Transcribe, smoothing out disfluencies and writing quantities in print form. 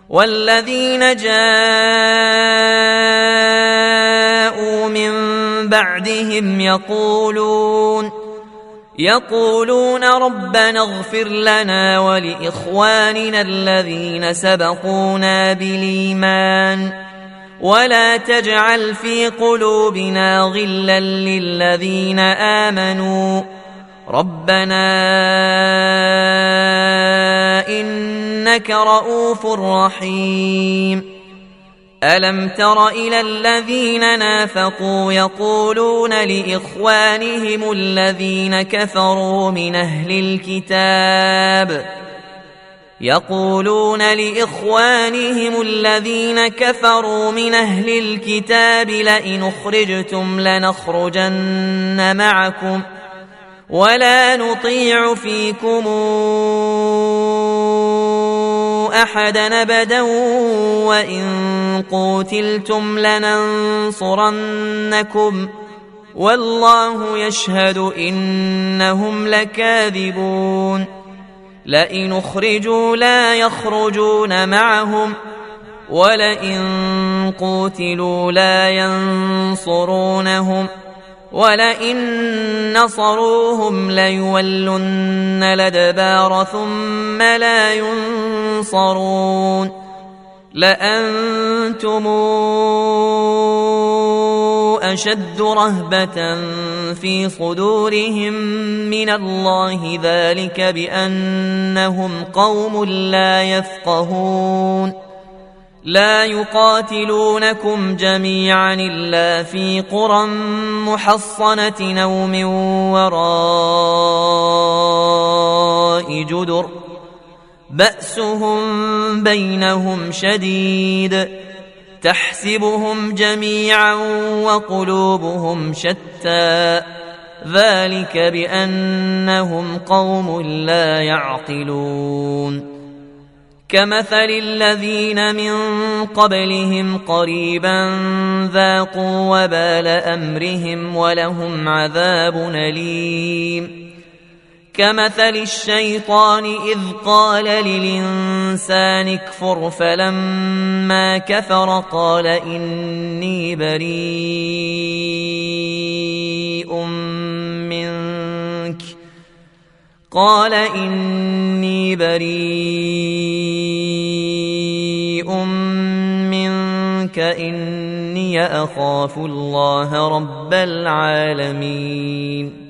والذين جاءوا من بعدهم يقولون ربنا اغفر لنا ولإخواننا الذين سبقونا بالإيمان ولا تجعل في قلوبنا غلا للذين آمنوا ربنا إنك رؤوف رحيم. ألم تر إلى الذين نافقوا يقولون لإخوانهم الذين كفروا من أهل الكتاب لئن أخرجتم لنخرجن معكم ولا نطيع فيكم أحدا أبدا وإن قوتلتم لننصرنكم والله يشهد إنهم لكاذبون. لئن أخرجوا لا يخرجون معهم ولئن قوتلوا لا ينصرونهم ولئن نصروهم ليولن الأدبار ثم لا ينصرون. لأنتم أشد رهبة في صدورهم من الله ذلك بأنهم قوم لا يفقهون. لا يقاتلونكم جميعا إلا في قرى محصنة أو من وراء جدر بأسهم بينهم شديد تحسبهم جميعا وقلوبهم شتى ذلك بأنهم قوم لا يعقلون. كمثل الذين من قبلهم قريبا ذاقوا وبال أمرهم ولهم عذاب أليم. كمثل الشيطان إذ قال للإنسان اكفر فلما كفر قال إني بريء منك إني أخاف الله رب العالمين.